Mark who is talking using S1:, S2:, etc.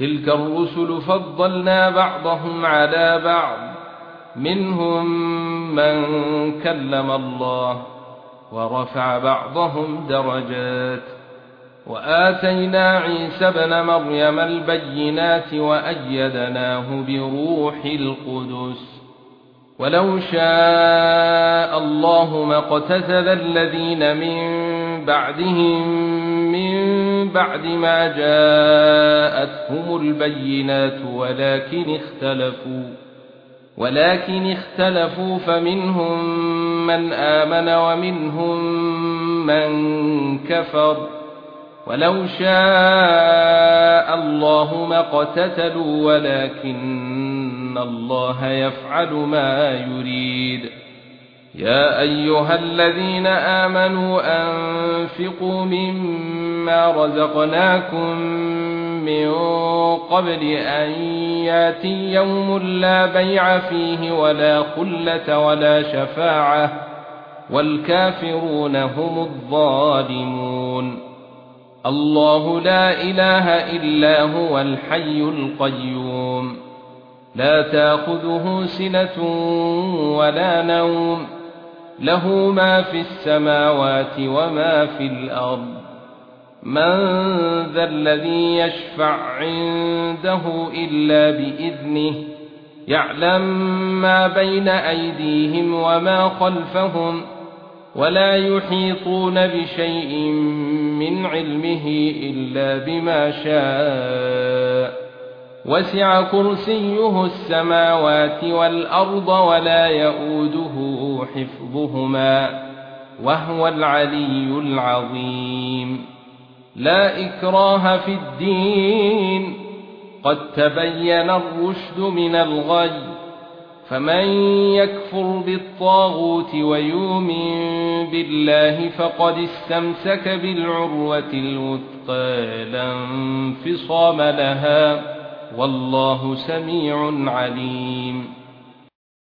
S1: تلك الرسل فضلنا بعضهم على بعض منهم من كلم الله ورفع بعضهم درجات وآتينا عيسى ابن مريم البينات وأيدناه بروح القدس ولو شاء الله ما اقتتل الذين من بعدهم من بعد ما جاءتهم البينات ولكن اختلفوا فمنهم من آمن ومنهم من كفر ولو شاء الله ما اقتتلوا ولكن الله يفعل ما يريد يا أيها الذين آمنوا أنفقوا مما رزقناكم من قبل أن ياتي يوم لا بيع فيه ولا خلة ولا شفاعة والكافرون هم الظالمون الله لا إله إلا هو الحي القيوم لا تأخذه سنة ولا نوم له ما في السماوات وما في الأرض من ذا الذي يشفع عنده إلا بإذنه يعلم ما بين أيديهم وما خلفهم ولا يحيطون بشيء من علمه إلا بما شاء وسع كرسيه السماوات والأرض ولا يؤوده حفظهما وهو العلي العظيم لا إكراه في الدين قد تبين الرشد من الغي فمن يكفر بالطاغوت ويؤمن بالله فقد استمسك بالعروة الوثقى لا انفصام لها والله سميع عليم